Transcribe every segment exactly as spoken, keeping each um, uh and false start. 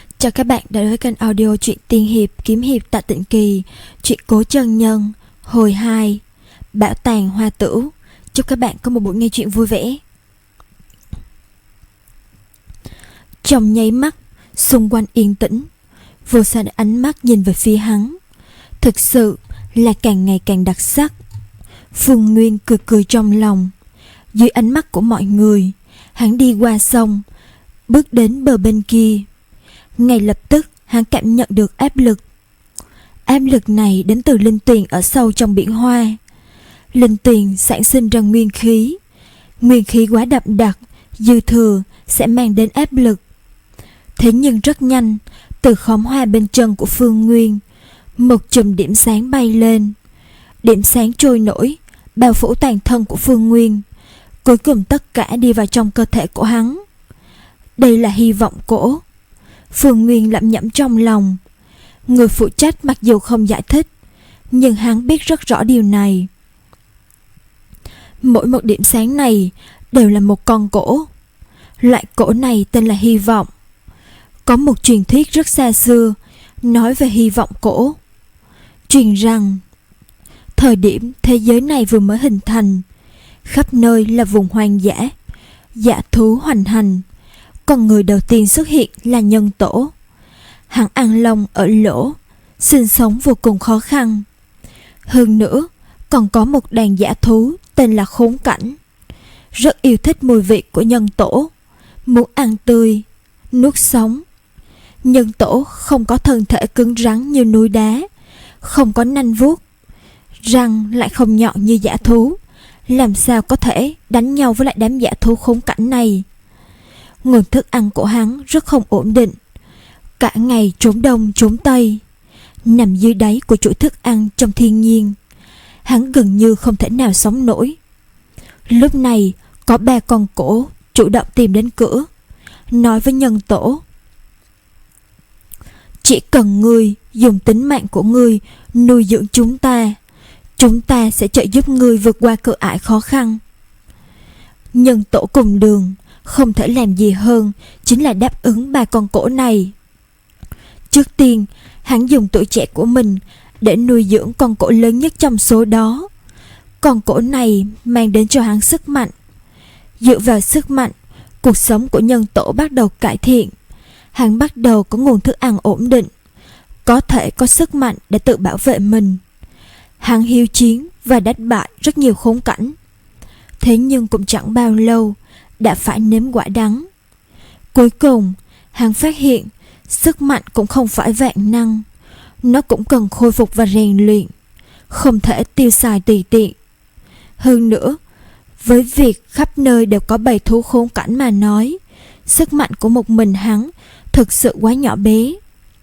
Chào các bạn đã đến với kênh audio truyện tiên hiệp kiếm hiệp Tạ Tịnh Kỳ, truyện cố chân nhân, hồi hai, Bảo tàng hoa tửu. Chúc các bạn có một buổi nghe truyện vui vẻ. Trong nháy mắt, xung quanh yên tĩnh, Vô Sanh ánh mắt nhìn về phía hắn, thực sự là càng ngày càng đặc sắc. Phương Nguyên cười cười trong lòng. Dưới ánh mắt của mọi người, hắn đi qua sông, bước đến bờ bên kia. Ngay lập tức hắn cảm nhận được áp lực. Áp lực này đến từ linh tuyền ở sâu trong biển hoa. Linh tuyền sản sinh ra nguyên khí. Nguyên khí quá đậm đặc, dư thừa sẽ mang đến áp lực. Thế nhưng rất nhanh, từ khóm hoa bên chân của Phương Nguyên, một chùm điểm sáng bay lên. Điểm sáng trôi nổi, bao phủ toàn thân của Phương Nguyên. Cuối cùng tất cả đi vào trong cơ thể của hắn. Đây là hy vọng cổ. Phương Nguyên lẩm nhẩm trong lòng. Người phụ trách mặc dù không giải thích, nhưng hắn biết rất rõ điều này. Mỗi một điểm sáng này đều là một con cổ. Loại cổ này tên là hy vọng. Có một truyền thuyết rất xa xưa nói về hy vọng cổ. Truyền rằng thời điểm thế giới này vừa mới hình thành, khắp nơi là vùng hoang dã, dã thú hoành hành. Con người đầu tiên xuất hiện là nhân tổ. Hắn ăn lông ở lỗ, sinh sống vô cùng khó khăn. Hơn nữa còn có một đàn dã thú tên là khốn cảnh, rất yêu thích mùi vị của nhân tổ, muốn ăn tươi, nuốt sống. Nhân tổ không có thân thể cứng rắn như núi đá, không có nanh vuốt, răng lại không nhọn như dã thú, làm sao có thể đánh nhau với lại đám dã thú khốn cảnh này. Nguồn thức ăn của hắn rất không ổn định, cả ngày trốn đông trốn tây, nằm dưới đáy của chuỗi thức ăn trong thiên nhiên. Hắn gần như không thể nào sống nổi. Lúc này có ba con cổ chủ động tìm đến cửa, nói với nhân tổ: chỉ cần ngươi dùng tính mạng của ngươi nuôi dưỡng chúng ta, chúng ta sẽ trợ giúp ngươi vượt qua cửa ải khó khăn. Nhân tổ cùng đường không thể làm gì hơn chính là đáp ứng ba con cổ này. Trước tiên, hắn dùng tuổi trẻ của mình để nuôi dưỡng con cổ lớn nhất trong số đó. Con cổ này mang đến cho hắn sức mạnh. Dựa vào sức mạnh, cuộc sống của nhân tổ bắt đầu cải thiện. Hắn bắt đầu có nguồn thức ăn ổn định, có thể có sức mạnh để tự bảo vệ mình. Hắn hiếu chiến và đánh bại rất nhiều khốn cảnh. Thế nhưng cũng chẳng bao lâu đã phải nếm quả đắng. Cuối cùng hắn phát hiện sức mạnh cũng không phải vạn năng, nó cũng cần khôi phục và rèn luyện, không thể tiêu xài tùy tiện. Hơn nữa, với việc khắp nơi đều có bầy thú khốn cảnh mà nói, sức mạnh của một mình hắn thực sự quá nhỏ bé.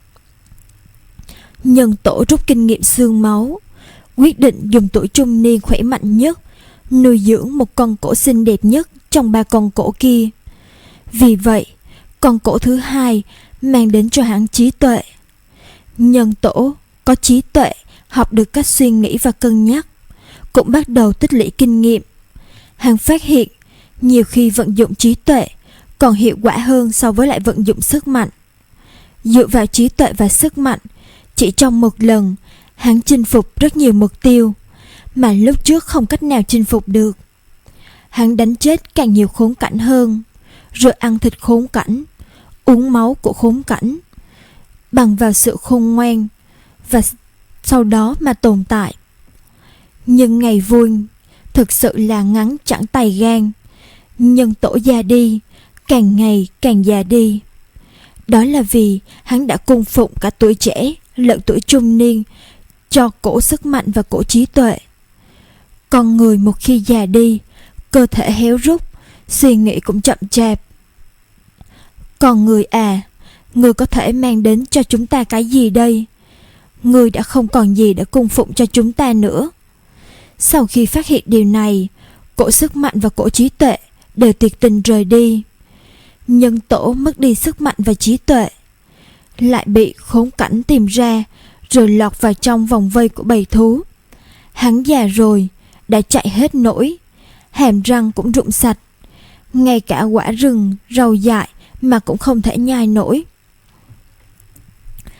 Nhân tổ rút kinh nghiệm xương máu, quyết định dùng tuổi trung niên khỏe mạnh nhất nuôi dưỡng một con cổ xinh đẹp nhất trong ba con cổ kia. Vì vậy, con cổ thứ hai mang đến cho hắn trí tuệ. Nhân tổ có trí tuệ, học được cách suy nghĩ và cân nhắc, cũng bắt đầu tích lũy kinh nghiệm. Hắn phát hiện nhiều khi vận dụng trí tuệ còn hiệu quả hơn so với lại vận dụng sức mạnh. Dựa vào trí tuệ và sức mạnh, chỉ trong một lần hắn chinh phục rất nhiều mục tiêu mà lúc trước không cách nào chinh phục được. Hắn đánh chết càng nhiều khốn cảnh hơn, rồi ăn thịt khốn cảnh, uống máu của khốn cảnh, bằng vào sự khôn ngoan và sau đó mà tồn tại. Nhưng ngày vui thực sự là ngắn chẳng tày gan. Nhân tổ già đi, càng ngày càng già đi. Đó là vì hắn đã cung phụng cả tuổi trẻ lẫn tuổi trung niên cho cổ sức mạnh và cổ trí tuệ. Con người một khi già đi, cơ thể héo rút, suy nghĩ cũng chậm chạp. Con người à, ngươi có thể mang đến cho chúng ta cái gì đây? Ngươi đã không còn gì để cung phụng cho chúng ta nữa. Sau khi phát hiện điều này, cổ sức mạnh và cổ trí tuệ đều tuyệt tình rời đi. Nhân tổ mất đi sức mạnh và trí tuệ, lại bị khốn cảnh tìm ra, rồi lọt vào trong vòng vây của bầy thú. Hắn già rồi, đã chạy hết nổi, hàm răng cũng rụng sạch, ngay cả quả rừng, rau dại mà cũng không thể nhai nổi.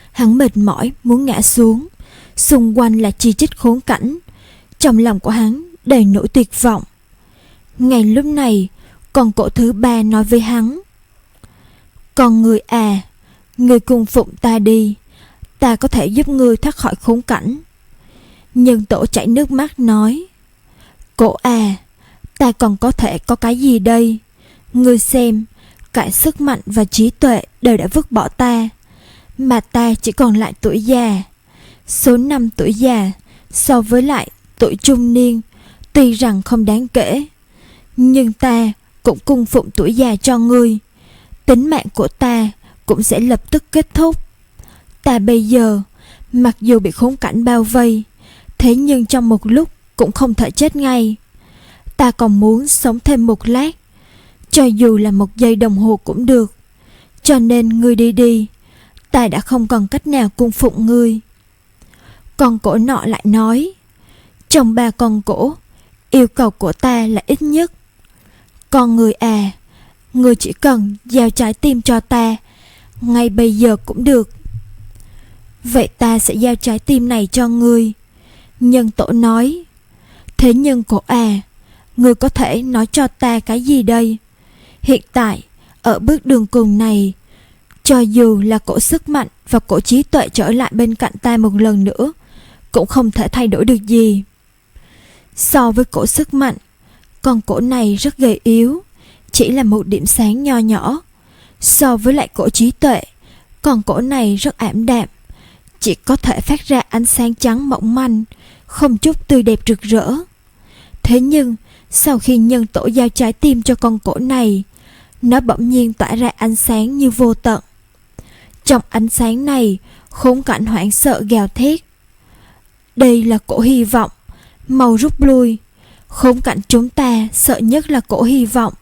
Hắn mệt mỏi muốn ngã xuống. Xung quanh là chi chít khốn cảnh. Trong lòng của hắn đầy nỗi tuyệt vọng. Ngay lúc này, con cổ thứ ba nói với hắn: "Con người à, người cung phụng ta đi, ta có thể giúp ngươi thoát khỏi khốn cảnh." Nhân tổ chảy nước mắt nói: "Cổ à, ta còn có thể có cái gì đây? Ngươi xem, cả sức mạnh và trí tuệ đều đã vứt bỏ ta, mà ta chỉ còn lại tuổi già. Số năm tuổi già so với lại tuổi trung niên tuy rằng không đáng kể, nhưng ta cũng cung phụng tuổi già cho ngươi. Tính mạng của ta cũng sẽ lập tức kết thúc. Ta bây giờ mặc dù bị khốn cảnh bao vây, thế nhưng trong một lúc cũng không thể chết ngay. Ta còn muốn sống thêm một lát, cho dù là một giây đồng hồ cũng được. Cho nên ngươi đi đi, ta đã không còn cách nào cung phụng ngươi." Con cổ nọ lại nói: "Trong ba con cổ, yêu cầu của ta là ít nhất. Con người à, ngươi chỉ cần giao trái tim cho ta, ngay bây giờ cũng được." "Vậy ta sẽ giao trái tim này cho ngươi." Nhân tổ nói: "Thế nhưng cổ à, ngươi có thể nói cho ta cái gì đây? Hiện tại, ở bước đường cùng này, cho dù là cổ sức mạnh và cổ trí tuệ trở lại bên cạnh ta một lần nữa, cũng không thể thay đổi được gì. So với cổ sức mạnh, con cổ này rất gầy yếu, chỉ là một điểm sáng nho nhỏ. So với lại cổ trí tuệ, con cổ này rất ảm đạm, chỉ có thể phát ra ánh sáng trắng mỏng manh, không chút tươi đẹp rực rỡ. Thế nhưng, sau khi nhân tổ giao trái tim cho con cổ này, nó bỗng nhiên tỏa ra ánh sáng như vô tận. Trong ánh sáng này, khốn cảnh hoảng sợ gào thét: "Đây là cổ hy vọng, mau rút lui. Khốn cảnh chúng ta sợ nhất là cổ hy vọng."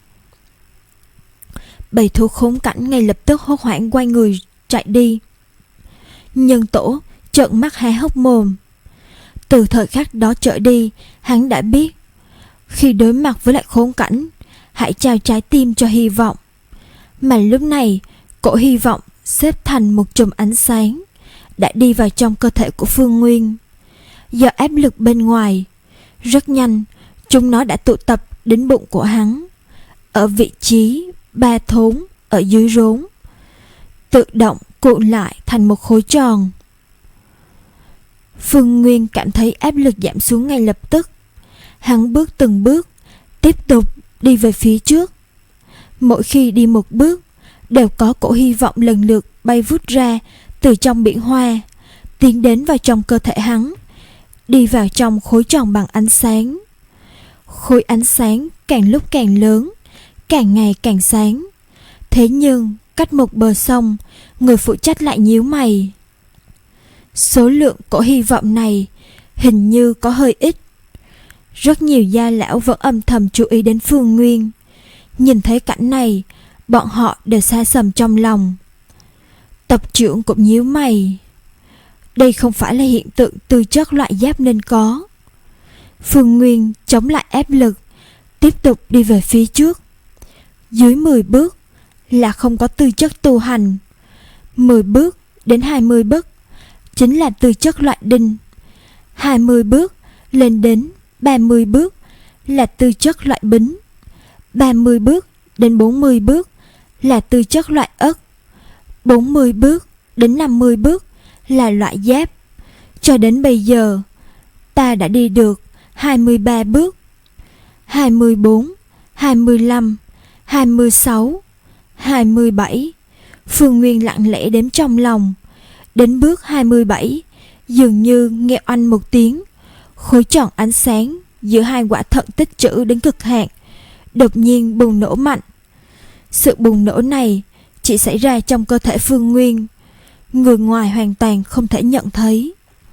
Bầy thú khốn cảnh ngay lập tức hốt hoảng quay người chạy đi. Nhân tổ trợn mắt há hốc mồm. Từ thời khắc đó trở đi, hắn đã biết, khi đối mặt với lại khốn cảnh, hãy trao trái tim cho hy vọng. Mà lúc này, cổ hy vọng xếp thành một chùm ánh sáng đã đi vào trong cơ thể của Phương Nguyên. Do áp lực bên ngoài, rất nhanh chúng nó đã tụ tập đến bụng của hắn, ở vị trí ba thốn ở dưới rốn, tự động cuộn lại thành một khối tròn. Phương Nguyên cảm thấy áp lực giảm xuống ngay lập tức. Hắn bước từng bước, tiếp tục đi về phía trước. Mỗi khi đi một bước, đều có cổ hy vọng lần lượt bay vút ra từ trong biển hoa, tiến đến vào trong cơ thể hắn, đi vào trong khối tròn bằng ánh sáng. Khối ánh sáng càng lúc càng lớn, càng ngày càng sáng. Thế nhưng, cách một bờ sông, người phụ trách lại nhíu mày. Số lượng cổ hy vọng này hình như có hơi ít. Rất nhiều gia lão vẫn âm thầm chú ý đến Phương Nguyên. Nhìn thấy cảnh này, bọn họ đều xa sầm trong lòng. Tập trưởng cũng nhíu mày. Đây không phải là hiện tượng tư chất loại giáp nên có. Phương Nguyên chống lại áp lực, tiếp tục đi về phía trước. Dưới mười bước là không có tư chất tu hành. mười bước đến hai mươi bước chính là tư chất loại đinh. hai mươi bước lên đến ba mươi bước là tư chất loại bính. ba mươi bước đến bốn mươi bước là tư chất loại ất. bốn mươi bước đến năm mươi bước là loại giáp. Cho đến bây giờ, ta đã đi được hai mươi ba bước. hai mươi bốn, hai mươi lăm, hai mươi sáu, hai mươi bảy. Phương Nguyên lặng lẽ đếm trong lòng. Đến bước hai mươi bảy, dường như nghe oanh một tiếng, khối tròn ánh sáng giữa hai quả thận tích trữ đến cực hạn đột nhiên bùng nổ mạnh. Sự bùng nổ này chỉ xảy ra trong cơ thể Phương Nguyên, người ngoài hoàn toàn không thể nhận thấy.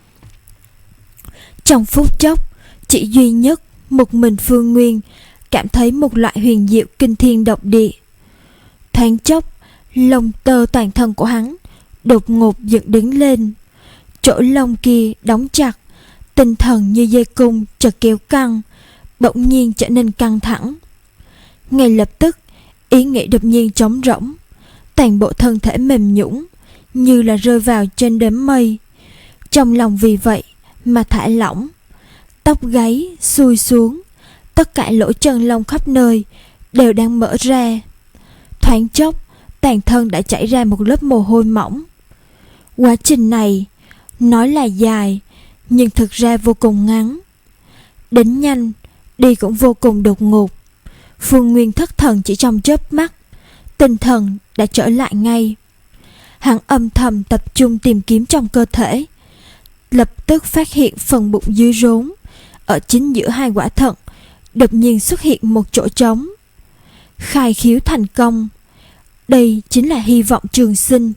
Trong phút chốc, chỉ duy nhất một mình Phương Nguyên cảm thấy một loại huyền diệu kinh thiên động địa. Thoáng chốc, lông tơ toàn thân của hắn đột ngột dựng đứng lên. Chỗ lông kia đóng chặt, tinh thần như dây cung chợt kéo căng, bỗng nhiên trở nên căng thẳng. Ngay lập tức, ý nghĩ đột nhiên trống rỗng, toàn bộ thân thể mềm nhũn, như là rơi vào trên đám mây. Trong lòng vì vậy mà thả lỏng, tóc gáy xuôi xuống, tất cả lỗ chân lông khắp nơi đều đang mở ra. Thoáng chốc, toàn thân đã chảy ra một lớp mồ hôi mỏng. Quá trình này nói là dài, nhưng thực ra vô cùng ngắn. Đến nhanh, đi cũng vô cùng đột ngột. Phương Nguyên thất thần chỉ trong chớp mắt, tinh thần đã trở lại ngay. Hắn âm thầm tập trung tìm kiếm trong cơ thể, lập tức phát hiện phần bụng dưới rốn, ở chính giữa hai quả thận đột nhiên xuất hiện một chỗ trống. Khai khiếu thành công, đây chính là hy vọng trường sinh.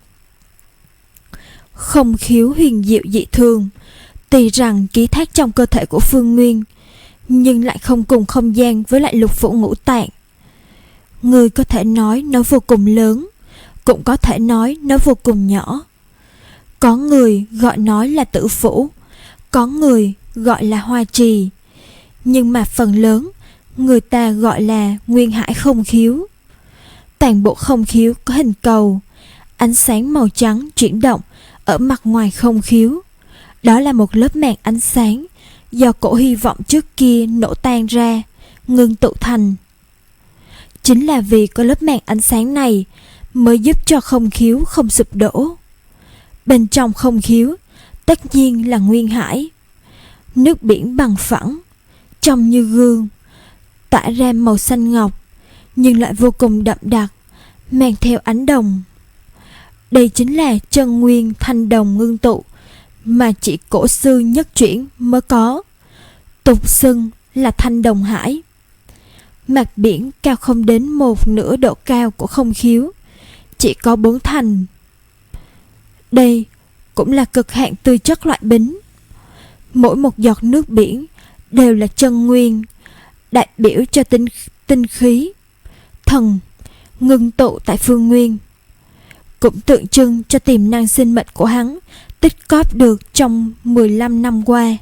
Không khiếu huyền diệu dị thường, tuy rằng ký thác trong cơ thể của Phương Nguyên, nhưng lại không cùng không gian với lại lục phủ ngũ tạng. Người có thể nói nó vô cùng lớn, cũng có thể nói nó vô cùng nhỏ. Có người gọi nó là tử phủ, có người gọi là hoa trì, nhưng mà phần lớn người ta gọi là nguyên hải không khiếu. Toàn bộ không khiếu có hình cầu, ánh sáng màu trắng chuyển động ở mặt ngoài không khiếu. Đó là một lớp màng ánh sáng do cổ hy vọng trước kia nổ tan ra, ngưng tụ thành. Chính là vì có lớp màng ánh sáng này mới giúp cho không khiếu không sụp đổ. Bên trong không khiếu tất nhiên là nguyên hải. Nước biển bằng phẳng, trông như gương, tỏa ra màu xanh ngọc, nhưng lại vô cùng đậm đặc, mang theo ánh đồng. Đây chính là chân nguyên thanh đồng ngưng tụ mà chỉ cổ sư nhất chuyển mới có, tục xưng là thanh đồng hải. Mặt biển cao không đến một nửa độ cao của không khiếu, chỉ có bốn thành. Đây cũng là cực hạn tư chất loại bính. Mỗi một giọt nước biển đều là chân nguyên, đại biểu cho tinh, tinh khí, thần ngưng tụ tại Phương Nguyên, cũng tượng trưng cho tiềm năng sinh mệnh của hắn tích cóp được trong mười lăm năm qua.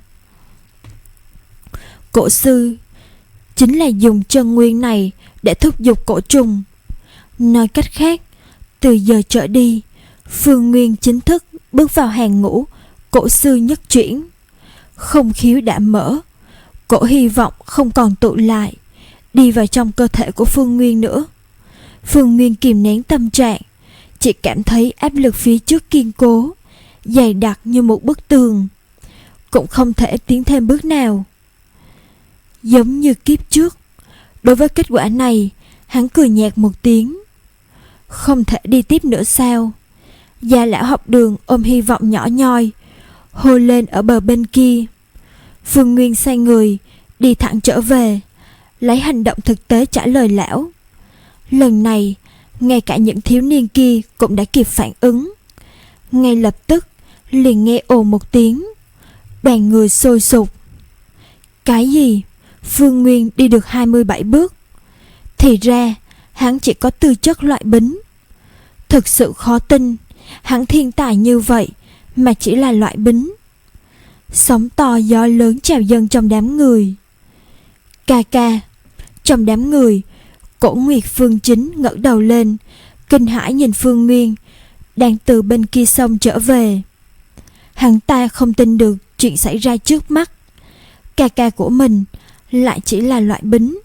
Cổ sư chính là dùng chân nguyên này để thúc giục cổ trùng. Nói cách khác, từ giờ trở đi, Phương Nguyên chính thức bước vào hàng ngũ cổ sư nhất chuyển. Không khiếu đã mở, cổ hy vọng không còn tụ lại, đi vào trong cơ thể của Phương Nguyên nữa. Phương Nguyên kìm nén tâm trạng, chỉ cảm thấy áp lực phía trước kiên cố, dày đặc như một bức tường, cũng không thể tiến thêm bước nào. Giống như kiếp trước, đối với kết quả này, hắn cười nhạt một tiếng. Không thể đi tiếp nữa sao? Già lão học đường ôm hy vọng nhỏ nhoi, hô lên ở bờ bên kia. Phương Nguyên xoay người, đi thẳng trở về, lấy hành động thực tế trả lời lão. Lần này, ngay cả những thiếu niên kia cũng đã kịp phản ứng. Ngay lập tức, liền nghe ồ một tiếng, đoàn người sôi sục. Cái gì? Phương Nguyên đi được hai mươi bảy bước. Thì ra, hắn chỉ có tư chất loại bính. Thực sự khó tin, hắn thiên tài như vậy mà chỉ là loại bính. Sóng to gió lớn trào dâng trong đám người. Ca ca. Trong đám người, Cổ Nguyệt Phương Chính ngẩng đầu lên, kinh hãi nhìn Phương Nguyên đang từ bên kia sông trở về. Hắn ta không tin được chuyện xảy ra trước mắt. Ca ca của mình lại chỉ là loại bính.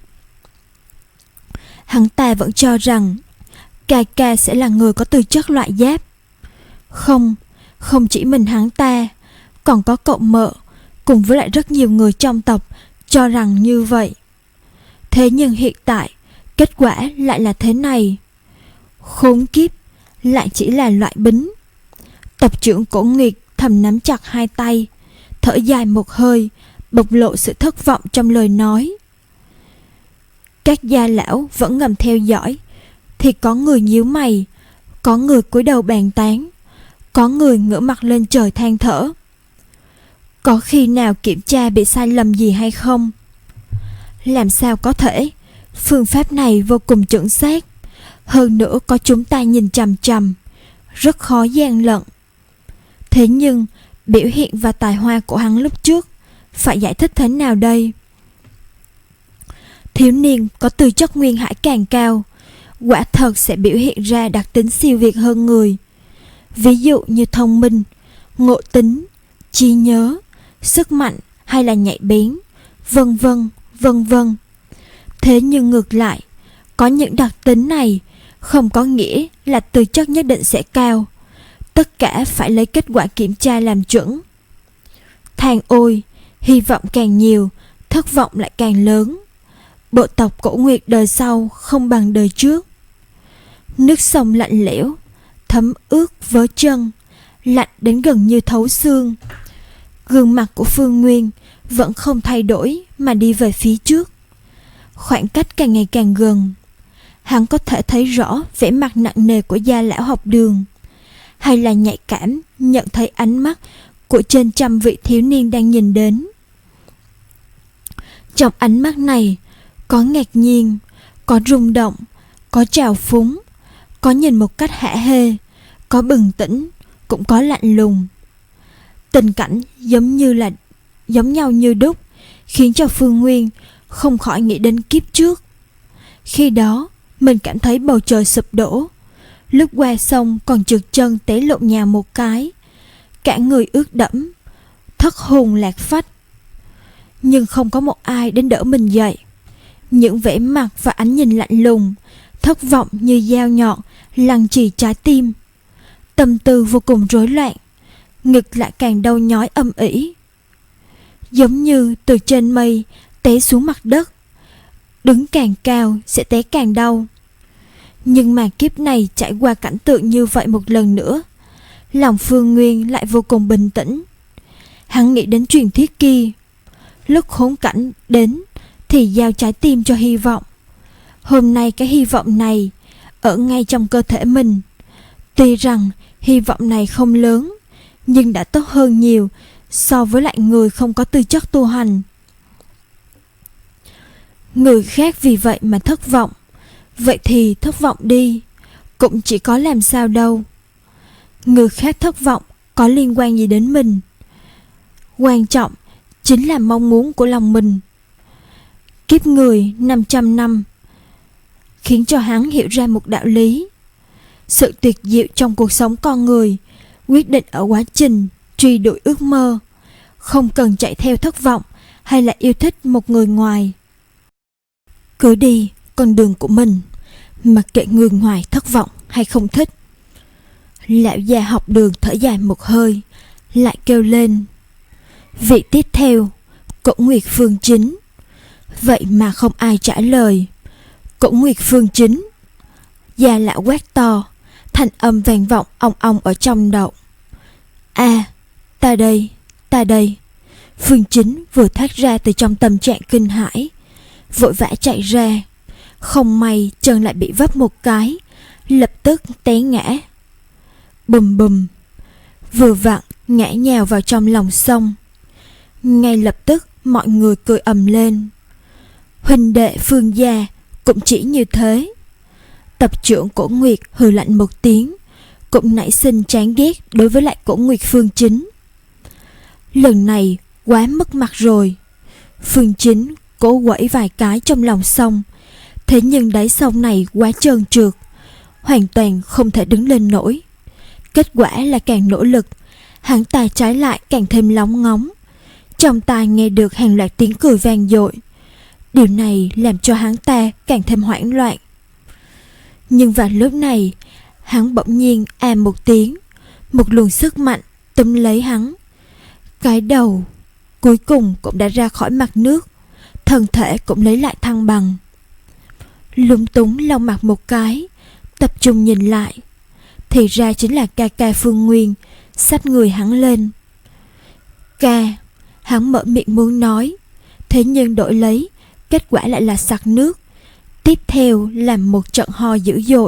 Hắn ta vẫn cho rằng ca ca sẽ là người có tư chất loại giáp. Không, không chỉ mình hắn ta, còn có cậu mợ cùng với lại rất nhiều người trong tộc cho rằng như vậy. Thế nhưng hiện tại kết quả lại là thế này. Khốn kiếp, lại chỉ là loại bính. Tộc trưởng Cổ Nguyệt thầm nắm chặt hai tay, thở dài một hơi, bộc lộ sự thất vọng trong lời nói. Các gia lão vẫn ngầm theo dõi, thì có người nhíu mày, có người cúi đầu bàn tán, có người ngửa mặt lên trời than thở. Có khi nào kiểm tra bị sai lầm gì hay không? Làm sao có thể? Phương pháp này vô cùng chuẩn xác, hơn nữa có chúng ta nhìn chằm chằm, rất khó gian lận. Thế nhưng biểu hiện và tài hoa của hắn lúc trước phải giải thích thế nào đây? Thiếu niên có tư chất nguyên hải càng cao, quả thật sẽ biểu hiện ra đặc tính siêu việt hơn người. ví dụ như thông minh, ngộ tính, trí nhớ, sức mạnh hay là nhạy bén, vân vân, vân vân. Thế nhưng ngược lại, có những đặc tính này không có nghĩa là tư chất nhất định sẽ cao. Tất cả phải lấy kết quả kiểm tra làm chuẩn. Than ôi, hy vọng càng nhiều, thất vọng lại càng lớn. Bộ tộc Cổ Nguyệt đời sau không bằng đời trước. Nước sông lạnh lẽo, thấm ướt vớ chân, lạnh đến gần như thấu xương. Gương mặt của Phương Nguyên vẫn không thay đổi mà đi về phía trước. Khoảng cách càng ngày càng gần. Hắn có thể thấy rõ vẻ mặt nặng nề của Gia lão học đường, hay là nhạy cảm nhận thấy ánh mắt của trên trăm vị thiếu niên đang nhìn đến. Trong ánh mắt này có ngạc nhiên, có rung động, có trào phúng, có nhìn một cách hả hê, có bừng tỉnh, cũng có lạnh lùng. Tình cảnh giống như là giống nhau như đúc, khiến cho Phương Nguyên không khỏi nghĩ đến kiếp trước. Khi đó mình cảm thấy bầu trời sụp đổ, lúc qua sông còn trượt chân té lộn nhào một cái, cả người ướt đẫm, thất hồn lạc phách. Nhưng không có một ai đến đỡ mình dậy. Những vẻ mặt và ánh nhìn lạnh lùng, thất vọng như dao nhọn lăng trì trái tim. Tâm tư vô cùng rối loạn, ngực lại càng đau nhói âm ỉ, giống như từ trên mây té xuống mặt đất. Đứng càng cao sẽ té càng đau. Nhưng mà kiếp này trải qua cảnh tượng như vậy một lần nữa, lòng Phương Nguyên lại vô cùng bình tĩnh. Hắn nghĩ đến truyền thuyết kia, lúc khốn cảnh đến thì giao trái tim cho hy vọng. Hôm nay cái hy vọng này ở ngay trong cơ thể mình. Tuy rằng hy vọng này không lớn, nhưng đã tốt hơn nhiều so với lại người không có tư chất tu hành. Người khác vì vậy mà thất vọng, vậy thì thất vọng đi, cũng chỉ có làm sao đâu. Người khác thất vọng có liên quan gì đến mình? Quan trọng chính là mong muốn của lòng mình. Kiếp người năm trăm năm khiến cho hắn hiểu ra một đạo lý. Sự tuyệt diệu trong cuộc sống con người quyết định ở quá trình truy đuổi ước mơ, không cần chạy theo thất vọng hay là yêu thích một người ngoài. Cứ đi con đường của mình, mặc kệ người ngoài thất vọng hay không thích. Lão già học đường thở dài một hơi, lại kêu lên: vị tiếp theo, Cổ Nguyệt Phương Chính. Vậy mà không ai trả lời. Cổ Nguyệt Phương Chính. Già lão quát to, thanh âm vang vọng ong ong ở trong đầu. A, à, ta đây, ta đây. Phương Chính vừa thoát ra từ trong tâm trạng kinh hãi, vội vã chạy ra. Không may chân lại bị vấp một cái, lập tức té ngã. Bùm bùm, vừa vặn ngã nhào vào trong lòng sông. Ngay lập tức mọi người cười ầm lên. Huynh đệ Phương gia cũng chỉ như thế. Tập trưởng Cổ Nguyệt hừ lạnh một tiếng, cũng nảy sinh chán ghét đối với lại Cổ Nguyệt Phương Chính. Lần này quá mất mặt rồi. Phương Chính cố quẩy vài cái trong lòng sông, thế nhưng đáy sông này quá trơn trượt, hoàn toàn không thể đứng lên nổi. Kết quả là càng nỗ lực, hắn ta trái lại càng thêm lóng ngóng. Trong tai nghe được hàng loạt tiếng cười vang dội. Điều này làm cho hắn ta càng thêm hoảng loạn. Nhưng vào lúc này, hắn bỗng nhiên à một tiếng, một luồng sức mạnh túm lấy hắn. Cái đầu cuối cùng cũng đã ra khỏi mặt nước, thân thể cũng lấy lại thăng bằng. Lúng túng lau mặt một cái, tập trung nhìn lại, thì ra chính là ca ca Phương Nguyên xách người hắn lên. Ca, hắn mở miệng muốn nói, thế nhưng đổi lấy kết quả lại là sặc nước, tiếp theo là một trận ho dữ dội.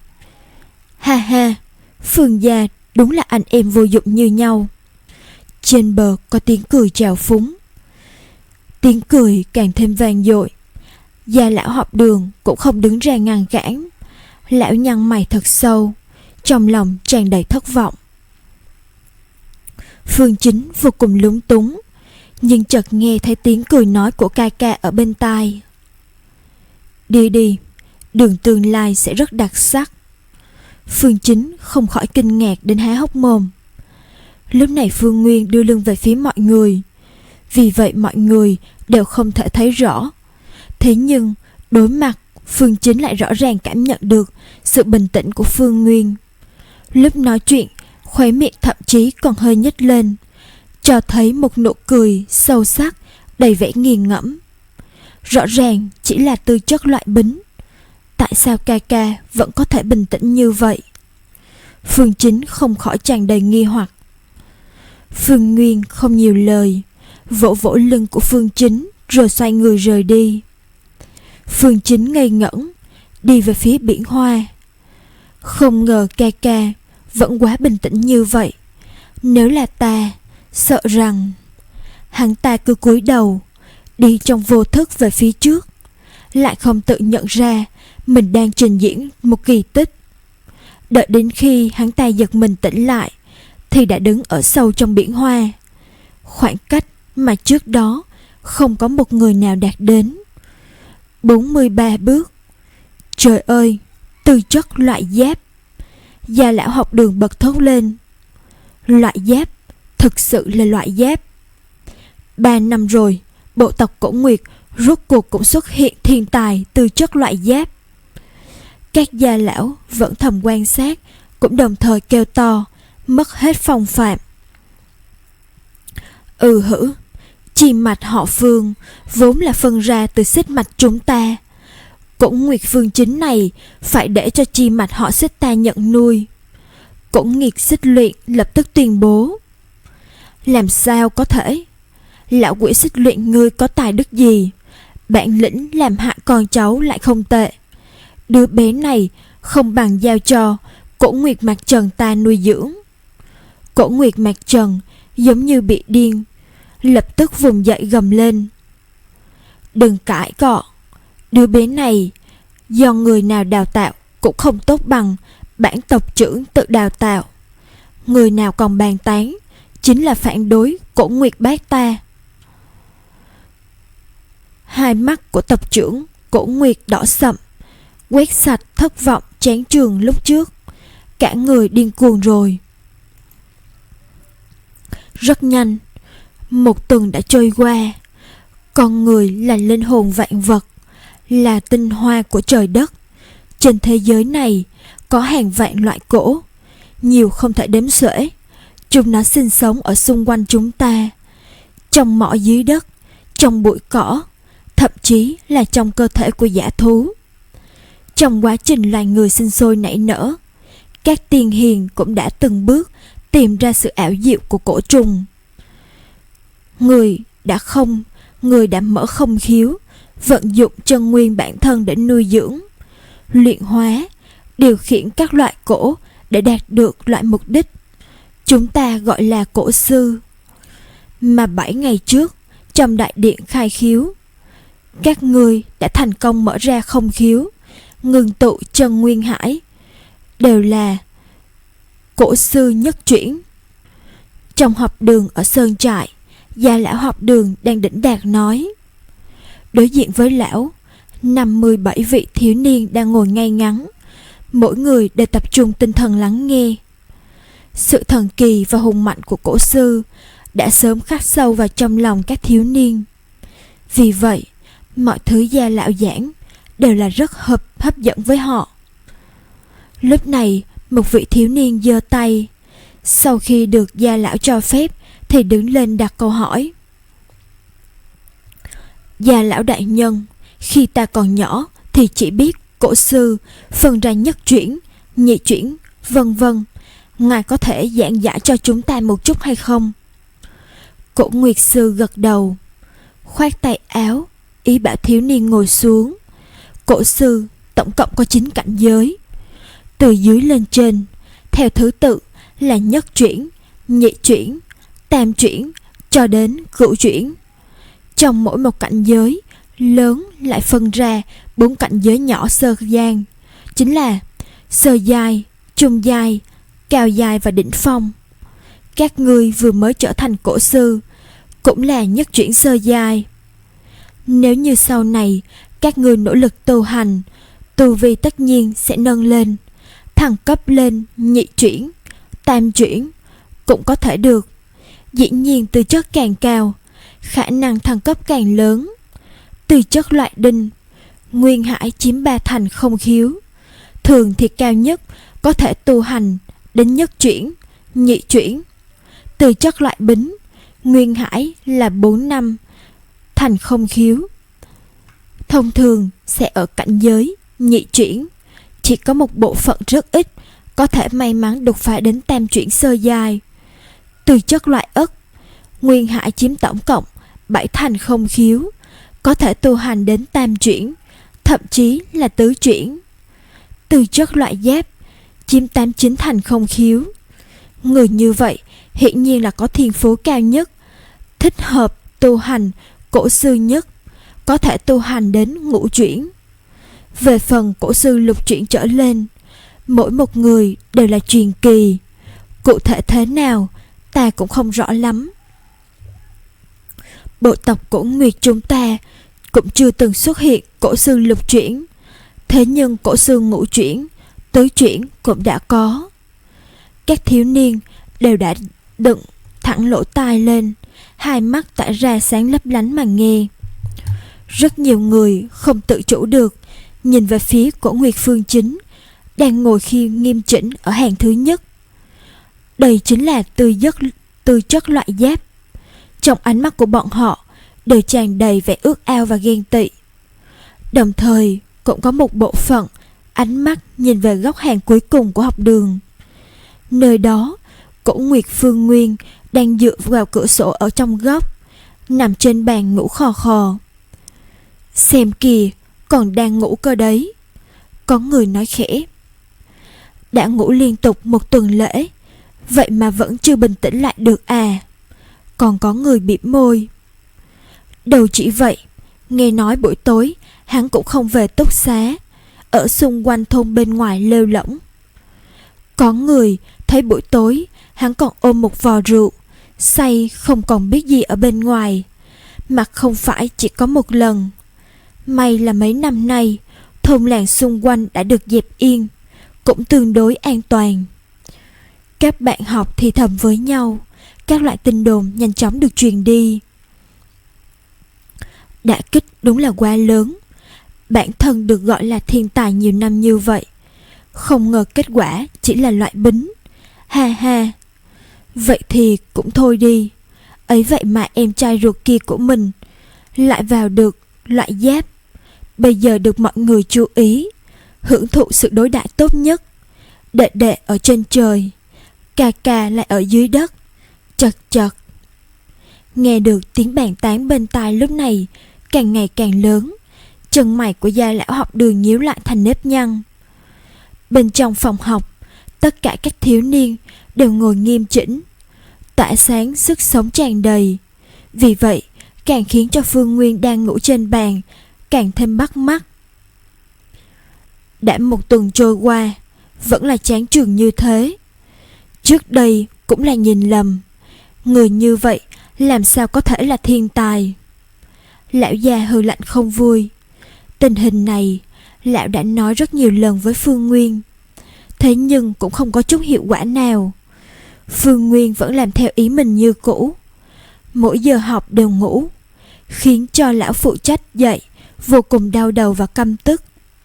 Ha ha, Phương gia đúng là anh em vô dụng như nhau. Trên bờ có tiếng cười trào phúng. Tiếng cười càng thêm vang dội. Gia lão học đường cũng không đứng ra ngăn cản. Lão nhăn mày thật sâu, trong lòng tràn đầy thất vọng. Phương Chính vô cùng lúng túng, nhưng chợt nghe thấy tiếng cười nói của ca ca ở bên tai. Đi đi, đường tương lai sẽ rất đặc sắc. Phương Chính không khỏi kinh ngạc đến há hốc mồm. Lúc này Phương Nguyên đưa lưng về phía mọi người, vì vậy mọi người đều không thể thấy rõ. Thế nhưng đối mặt, Phương Chính lại rõ ràng cảm nhận được sự bình tĩnh của Phương Nguyên. Lúc nói chuyện, khóe miệng thậm chí còn hơi nhếch lên, cho thấy một nụ cười sâu sắc, đầy vẻ nghiền ngẫm. Rõ ràng chỉ là tư chất loại bính. Tại sao ca ca vẫn có thể bình tĩnh như vậy? Phương Chính không khỏi tràn đầy nghi hoặc. Phương Nguyên không nhiều lời, vỗ vỗ lưng của Phương Chính rồi xoay người rời đi. Phương Chính ngây ngẩn, đi về phía biển hoa. Không ngờ ca ca vẫn quá bình tĩnh như vậy. Nếu là ta, sợ rằng... Hắn ta cứ cúi đầu, đi trong vô thức về phía trước, lại không tự nhận ra mình đang trình diễn một kỳ tích. Đợi đến khi hắn ta giật mình tỉnh lại thì đã đứng ở sâu trong biển hoa, khoảng cách mà trước đó không có một người nào đạt đến. Bốn mươi ba bước. Trời ơi, tư chất loại giáp. Gia lão học đường bật thốt lên. Loại giáp, thực sự là loại giáp. Ba năm rồi, bộ tộc Cổ Nguyệt rốt cuộc cũng xuất hiện thiên tài tư chất loại giáp. Các gia lão vẫn thầm quan sát, cũng đồng thời kêu to, mất hết phong phạm. Ừ hử, chi mạch họ Phương vốn là phân ra từ xích mạch chúng ta. Cổ Nguyệt Phương Chính này phải để cho chi mạch họ xích ta nhận nuôi. Cổ Nguyệt xích luyện lập tức tuyên bố. Làm sao có thể? Lão quỷ xích luyện ngươi có tài đức gì? Bản lĩnh làm hại con cháu lại không tệ. Đứa bé này không bằng giao cho Cổ Nguyệt Mạc Trần ta nuôi dưỡng. Cổ Nguyệt Mạc Trần giống như bị điên, lập tức vùng dậy gầm lên. Đừng cãi cọ, đứa bé này do người nào đào tạo cũng không tốt bằng bản tộc trưởng tự đào tạo. Người nào còn bàn tán chính là phản đối Cổ Nguyệt bác ta. Hai mắt của tộc trưởng Cổ Nguyệt đỏ sậm, quét sạch thất vọng chán trường lúc trước. Cả người điên cuồng rồi. Rất nhanh, một tuần đã trôi qua. Con người là linh hồn vạn vật, là tinh hoa của trời đất. Trên thế giới này có hàng vạn loại cổ, nhiều không thể đếm xuể. Chúng nó sinh sống ở xung quanh chúng ta, trong mỏ dưới đất, trong bụi cỏ, thậm chí là trong cơ thể của dã thú. Trong quá trình loài người sinh sôi nảy nở, các tiên hiền cũng đã từng bước tìm ra sự ảo diệu của cổ trùng. Người đã không, người đã mở không khiếu, vận dụng chân nguyên bản thân để nuôi dưỡng, luyện hóa, điều khiển các loại cổ để đạt được loại mục đích chúng ta gọi là cổ sư. Mà bảy ngày trước, trong đại điện khai khiếu, các ngươi đã thành công mở ra không khiếu, ngừng tụ chân nguyên hải, đều là cổ sư nhất chuyển. Trong học đường ở Sơn Trại, gia lão học đường đang đỉnh đạt nói. Đối diện với lão, năm mươi bảy vị thiếu niên đang ngồi ngay ngắn, mỗi người đều tập trung tinh thần lắng nghe. Sự thần kỳ và hùng mạnh của cổ sư đã sớm khắc sâu vào trong lòng các thiếu niên. Vì vậy, mọi thứ gia lão giảng đều là rất hợp hấp dẫn với họ. Lúc này, một vị thiếu niên giơ tay, sau khi được gia lão cho phép thì đứng lên đặt câu hỏi. Gia lão đại nhân, khi ta còn nhỏ thì chỉ biết cổ sư phân ra nhất chuyển, nhị chuyển, vân vân. Ngài có thể giảng giải cho chúng ta một chút hay không? Cổ Nguyệt sư gật đầu, khoát tay áo, ý bảo thiếu niên ngồi xuống. Cổ sư tổng cộng có chín cảnh giới, từ dưới lên trên, theo thứ tự là nhất chuyển, nhị chuyển, tam chuyển cho đến cửu chuyển. Trong mỗi một cảnh giới lớn lại phân ra bốn cảnh giới nhỏ sơ giai, chính là sơ giai, trung giai, cao giai và đỉnh phong. Các ngươi vừa mới trở thành cổ sư, cũng là nhất chuyển sơ giai. Nếu như sau này các ngươi nỗ lực tu hành, tu vi tất nhiên sẽ nâng lên, thăng cấp lên nhị chuyển, tam chuyển cũng có thể được. Dĩ nhiên tư chất càng cao, khả năng thăng cấp càng lớn. Tư chất loại đinh, nguyên hải chiếm ba thành không khiếu. Thường thì cao nhất có thể tu hành đến nhất chuyển, nhị chuyển. Tư chất loại bính, nguyên hải là bốn năm, thành không khiếu. Thông thường sẽ ở cảnh giới nhị chuyển. Chỉ có một bộ phận rất ít có thể may mắn đột phá đến tam chuyển sơ giai. Tư chất loại ất, nguyên hải chiếm tổng cộng bảy thành không khiếu, có thể tu hành đến tam chuyển, thậm chí là tứ chuyển. Tư chất loại giáp, chiếm tám chín thành không khiếu. Người như vậy hiển nhiên là có thiên phú cao nhất, thích hợp tu hành cổ sư nhất, có thể tu hành đến ngũ chuyển. Về phần cổ sư lục chuyển trở lên, mỗi một người đều là truyền kỳ. Cụ thể thế nào ta cũng không rõ lắm. Bộ tộc Cổ Nguyệt chúng ta cũng chưa từng xuất hiện cổ sư lục chuyển, thế nhưng cổ sư ngũ chuyển, tứ chuyển cũng đã có. Các thiếu niên đều đã đựng thẳng lỗ tai lên, hai mắt tỏa ra sáng lấp lánh mà nghe. Rất nhiều người không tự chủ được nhìn về phía Cổ Nguyệt Phương Chính đang ngồi khi nghiêm chỉnh ở hàng thứ nhất. Đây chính là tư chất, tư chất loại giáp. Trong ánh mắt của bọn họ đều tràn đầy vẻ ước ao và ghen tị. Đồng thời cũng có một bộ phận ánh mắt nhìn về góc hàng cuối cùng của học đường. Nơi đó, Cổ Nguyệt Phương Nguyên đang dựa vào cửa sổ ở trong góc, nằm trên bàn ngủ khò khò. Xem kìa, còn đang ngủ cơ đấy. Có người nói khẽ. Đã ngủ liên tục một tuần lễ, vậy mà vẫn chưa bình tĩnh lại được à? Còn có người bĩm môi. Đâu chỉ vậy, nghe nói buổi tối hắn cũng không về túc xá, ở xung quanh thôn bên ngoài lêu lỏng. Có người thấy buổi tối hắn còn ôm một vò rượu, say không còn biết gì ở bên ngoài, mà không phải chỉ có một lần. May là mấy năm nay thôn làng xung quanh đã được dẹp yên, cũng tương đối an toàn. Các bạn học thì thầm với nhau, các loại tin đồn nhanh chóng được truyền đi. Đả kích đúng là quá lớn. Bản thân được gọi là thiên tài nhiều năm như vậy, không ngờ kết quả chỉ là loại bính. Ha ha. Vậy thì cũng thôi đi. Ấy vậy mà em trai ruột kia của mình lại vào được loại giáp. Bây giờ được mọi người chú ý, hưởng thụ sự đối đãi tốt nhất. Đệ đệ ở trên trời, ca ca lại ở dưới đất. Chật chật. Nghe được tiếng bàn tán bên tai lúc này càng ngày càng lớn. Chân mày của gia lão học đường nhíu lại thành nếp nhăn. Bên trong phòng học, tất cả các thiếu niên đều ngồi nghiêm chỉnh, tỏa sáng sức sống tràn đầy. Vì vậy càng khiến cho Phương Nguyên đang ngủ trên bàn càng thêm bắt mắt. Đã một tuần trôi qua, vẫn là chán trường như thế. Trước đây cũng là nhìn lầm. Người như vậy làm sao có thể là thiên tài? Lão già hừ lạnh không vui. Tình hình này lão đã nói rất nhiều lần với Phương Nguyên, thế nhưng cũng không có chút hiệu quả nào. Phương Nguyên vẫn làm theo ý mình như cũ, mỗi giờ học đều ngủ, khiến cho lão phụ trách dạy vô cùng đau đầu và căm tức.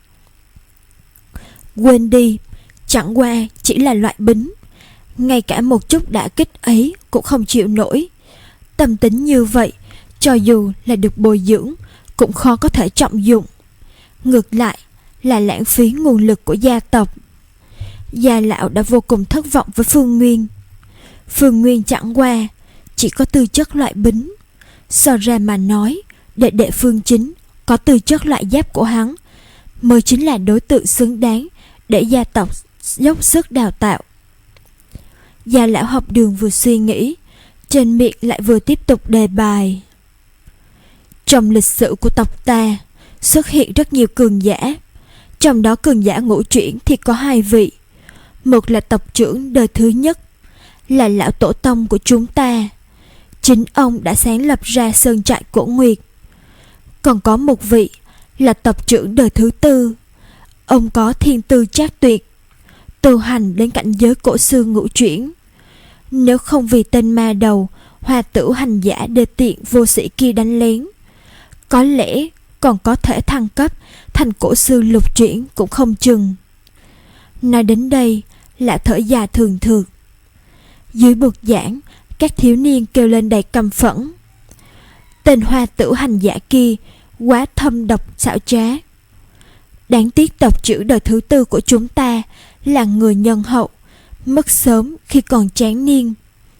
Quên đi, chẳng qua chỉ là loại bính, ngay cả một chút đả kích ấy cũng không chịu nổi. Tâm tính như vậy, cho dù là được bồi dưỡng cũng khó có thể trọng dụng. Ngược lại là lãng phí nguồn lực của gia tộc. Gia lão đã vô cùng thất vọng với Phương Nguyên. Phương Nguyên chẳng qua chỉ có tư chất loại bính. So ra mà nói, đệ đệ Phương Chính có tư chất loại giáp của hắn mới chính là đối tượng xứng đáng để gia tộc dốc sức đào tạo. Gia lão học đường vừa suy nghĩ, trên miệng lại vừa tiếp tục đề bài. Trong lịch sử của tộc ta xuất hiện rất nhiều cường giả, trong đó cường giả ngũ chuyển thì có hai vị. Một là tộc trưởng đời thứ nhất, là lão tổ tông của chúng ta, chính ông đã sáng lập ra sơn trại Cổ Nguyệt. Còn có một vị là tộc trưởng đời thứ tư, ông có thiên tư trác tuyệt, tu hành đến cảnh giới cổ sư ngũ chuyển. Nếu không vì tên ma đầu Hoa Tử hành giả đê tiện vô sĩ kia đánh lén, có lẽ còn có thể thăng cấp thành cổ sư lục chuyển cũng không chừng. Nói đến đây là thở dài thường thượt. Dưới bục giảng, các thiếu niên kêu lên đầy căm phẫn. Tên Hoa Tử hành giả kia quá thâm độc xảo trá. Đáng tiếc tộc trưởng đời thứ tư của chúng ta là người nhân hậu, mất sớm khi còn tráng niên.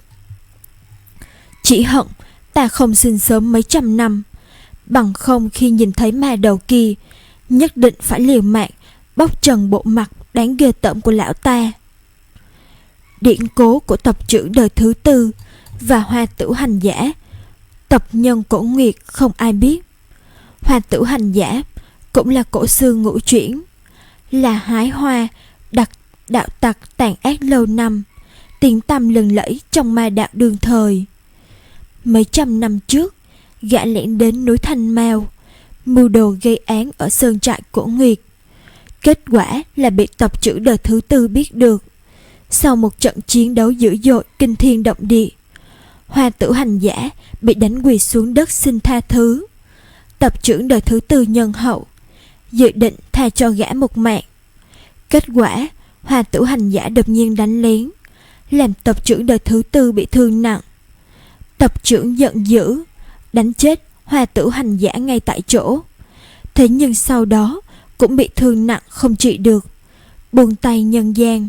Chỉ hận ta không sinh sớm mấy trăm năm, bằng không khi nhìn thấy ma đầu kia, nhất định phải liều mạng bóc trần bộ mặt đáng ghê tởm của lão ta. Điển cố của tộc trưởng đời thứ tư và Hoa Tử hành giả, tộc nhân cổ nguyệt không ai biết. Hoa Tử hành giả cũng là cổ sư ngũ chuyển, là hái hoa đặc đạo tặc tàn ác lâu năm, tiếng tăm lừng lẫy trong ma đạo đương thời. Mấy trăm năm trước, gã lẻn đến núi Thanh Mao, mưu đồ gây án ở sơn trại cổ nguyệt. Kết quả là bị tộc trưởng đời thứ tư biết được. Sau một trận chiến đấu dữ dội kinh thiên động địa, Hoa Tử hành giả bị đánh quỳ xuống đất xin tha thứ. Tộc trưởng đời thứ tư nhân hậu dự định tha cho gã một mạng. Kết quả Hoa Tử hành giả đột nhiên đánh lén, làm tộc trưởng đời thứ tư bị thương nặng. Tộc trưởng giận dữ đánh chết Hoa Tử hành giả ngay tại chỗ. Thế nhưng sau đó cũng bị thương nặng không trị được, buông tay nhân gian.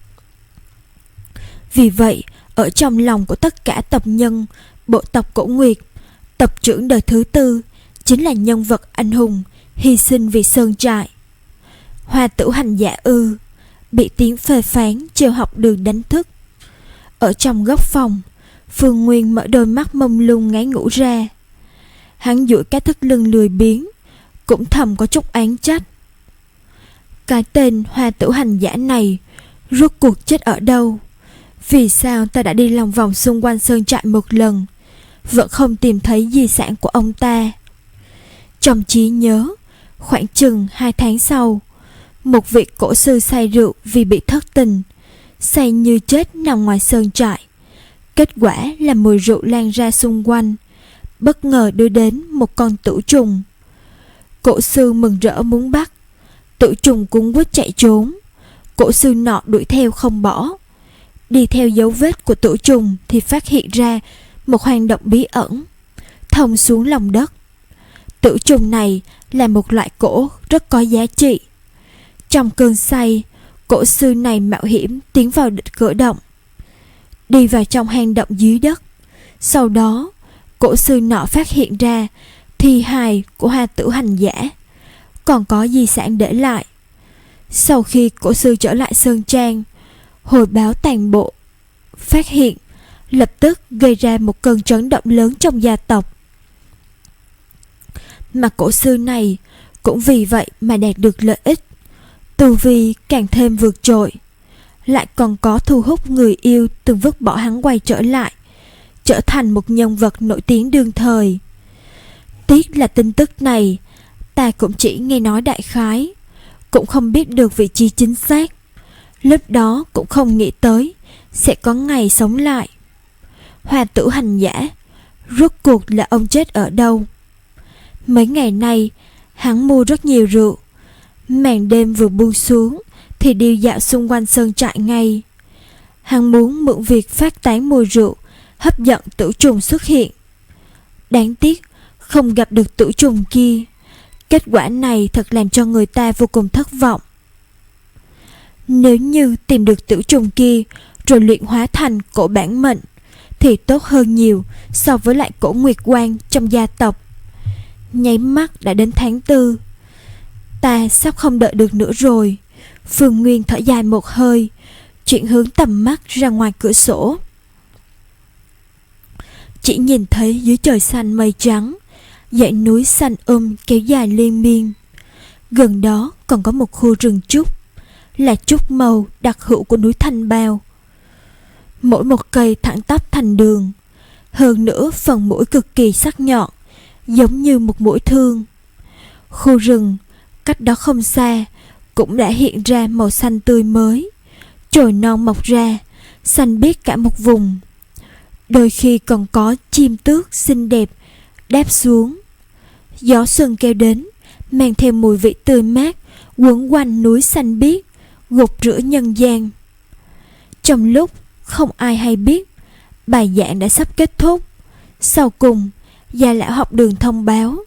Vì vậy, ở trong lòng của tất cả tộc nhân bộ tộc Cổ Nguyệt, tộc trưởng đời thứ tư chính là nhân vật anh hùng hy sinh vì sơn trại. Hoa Tử hành giả ư, bị tiếng phê phán trêu học đường đánh thức. Ở trong góc phòng, Phương Nguyên mở đôi mắt mông lung ngáy ngủ ra. Hắn duỗi cái thắt lưng lười biếng, cũng thầm có chút oán trách. Cái tên Hoa Tử hành giả này rốt cuộc chết ở đâu? Vì sao ta đã đi lòng vòng xung quanh sơn trại một lần, vẫn không tìm thấy di sản của ông ta? Trong trí nhớ, khoảng chừng hai tháng sau, một vị cổ sư say rượu vì bị thất tình, say như chết nằm ngoài sơn trại. Kết quả là mùi rượu lan ra xung quanh, bất ngờ đưa đến một con tử trùng. Cổ sư mừng rỡ muốn bắt, tử trùng cuống quýt chạy trốn. Cổ sư nọ đuổi theo không bỏ. Đi theo dấu vết của tử trùng thì phát hiện ra một hang động bí ẩn thông xuống lòng đất. Tử trùng này là một loại cổ rất có giá trị. Trong cơn say, cổ sư này mạo hiểm tiến vào địch cửa động, đi vào trong hang động dưới đất. Sau đó, cổ sư nọ phát hiện ra thi hài của Hoa Tử hành giả, còn có di sản để lại. Sau khi cổ sư trở lại sơn trang, hồi báo toàn bộ phát hiện, lập tức gây ra một cơn chấn động lớn trong gia tộc. Mà cổ sư này cũng vì vậy mà đạt được lợi ích, tu vi càng thêm vượt trội, lại còn có thu hút người yêu từng vứt bỏ hắn quay trở lại, trở thành một nhân vật nổi tiếng đương thời. Tiếc là tin tức này ta cũng chỉ nghe nói đại khái, cũng không biết được vị trí chính xác. Lúc đó cũng không nghĩ tới sẽ có ngày sống lại. Hoa Tử hành giả, rốt cuộc là ông chết ở đâu? Mấy ngày nay hắn mua rất nhiều rượu, màn đêm vừa buông xuống thì đi dạo xung quanh sơn trại ngay. Hắn muốn mượn việc phát tán mùi rượu hấp dẫn tử trùng xuất hiện. Đáng tiếc không gặp được tử trùng kia. Kết quả này thật làm cho người ta vô cùng thất vọng. Nếu như tìm được tử trùng kia rồi luyện hóa thành cổ bản mệnh thì tốt hơn nhiều so với lại cổ nguyệt quang trong gia tộc. Nháy mắt đã đến tháng tư. Ta sắp không đợi được nữa rồi. Phương Nguyên thở dài một hơi, chuyển hướng tầm mắt ra ngoài cửa sổ. Chỉ nhìn thấy dưới trời xanh mây trắng, dãy núi xanh um kéo dài liên miên. Gần đó còn có một khu rừng trúc, là trúc màu đặc hữu của núi Thanh Bao. Mỗi một cây thẳng tắp thành đường, hơn nữa phần mũi cực kỳ sắc nhọn, giống như một mũi thương. Khu rừng cách đó không xa cũng đã hiện ra màu xanh tươi mới, chồi non mọc ra, xanh biếc cả một vùng. Đôi khi còn có chim tước xinh đẹp đáp xuống. Gió xuân kéo đến, mang theo mùi vị tươi mát, quấn quanh núi xanh biếc, gột rửa nhân gian. Trong lúc không ai hay biết, bài giảng đã sắp kết thúc. Sau cùng, gia lão học đường thông báo: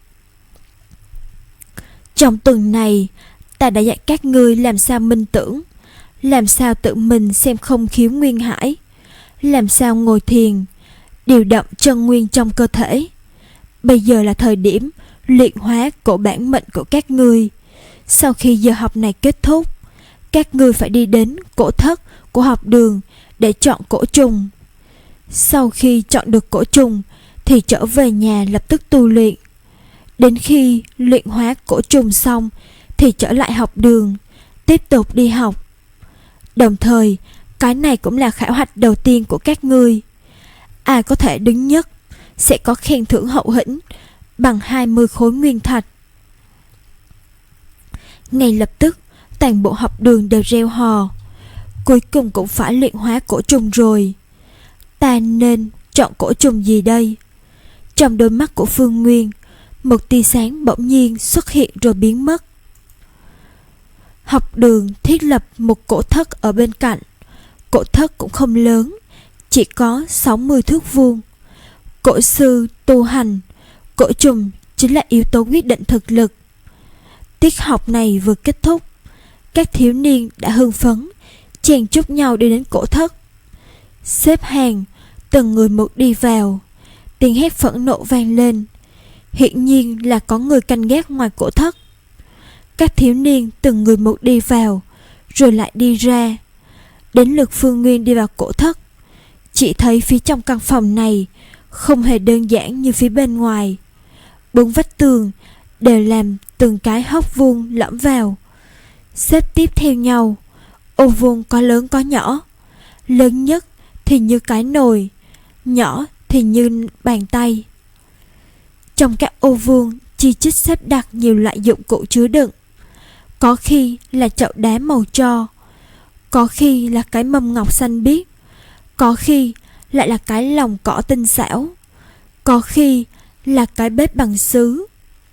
trong tuần này, ta đã dạy các ngươi làm sao minh tưởng, làm sao tự mình xem không khiếu nguyên hải, làm sao ngồi thiền, điều động chân nguyên trong cơ thể. Bây giờ là thời điểm luyện hóa cổ bản mệnh của các ngươi. Sau khi giờ học này kết thúc, các ngươi phải đi đến cổ thất của học đường để chọn cổ trùng. Sau khi chọn được cổ trùng thì trở về nhà lập tức tu luyện. Đến khi luyện hóa cổ trùng xong thì trở lại học đường, tiếp tục đi học. Đồng thời, cái này cũng là khảo hạch đầu tiên của các ngươi. Ai có thể đứng nhất sẽ có khen thưởng hậu hĩnh bằng hai mươi khối nguyên thạch. Ngay lập tức, toàn bộ học đường đều reo hò. Cuối cùng cũng phải luyện hóa cổ trùng rồi. Ta nên chọn cổ trùng gì đây? Trong đôi mắt của Phương Nguyên, một tia sáng bỗng nhiên xuất hiện rồi biến mất. Học đường thiết lập một cổ thất ở bên cạnh. Cổ thất cũng không lớn, chỉ có sáu mươi thước vuông. Cổ sư tu hành, cổ trùng chính là yếu tố quyết định thực lực. Tiết học này vừa kết thúc, các thiếu niên đã hưng phấn chèn chúc nhau đi đến cổ thất. Xếp hàng, từng người một đi vào. Tiếng hét phẫn nộ vang lên. Hiển nhiên là có người canh gác ngoài cổ thất. Các thiếu niên từng người một đi vào, rồi lại đi ra. Đến lượt Phương Nguyên đi vào cổ thất. Chỉ thấy phía trong căn phòng này không hề đơn giản như phía bên ngoài. Bốn vách tường đều làm từng cái hốc vuông lõm vào, xếp tiếp theo nhau. Ô vuông có lớn có nhỏ. Lớn nhất thì như cái nồi, nhỏ thì như bàn tay. Trong các ô vuông chi chít xếp đặt nhiều loại dụng cụ chứa đựng. Có khi là chậu đá màu tro, có khi là cái mâm ngọc xanh biếc, có khi lại là cái lồng cỏ tinh xảo, có khi là cái bếp bằng sứ.